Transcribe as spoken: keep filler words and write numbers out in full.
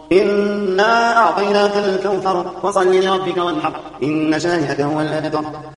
إنا أعطيناك الكوثر فصل لربك وانحر إن شانئك هو الأبتر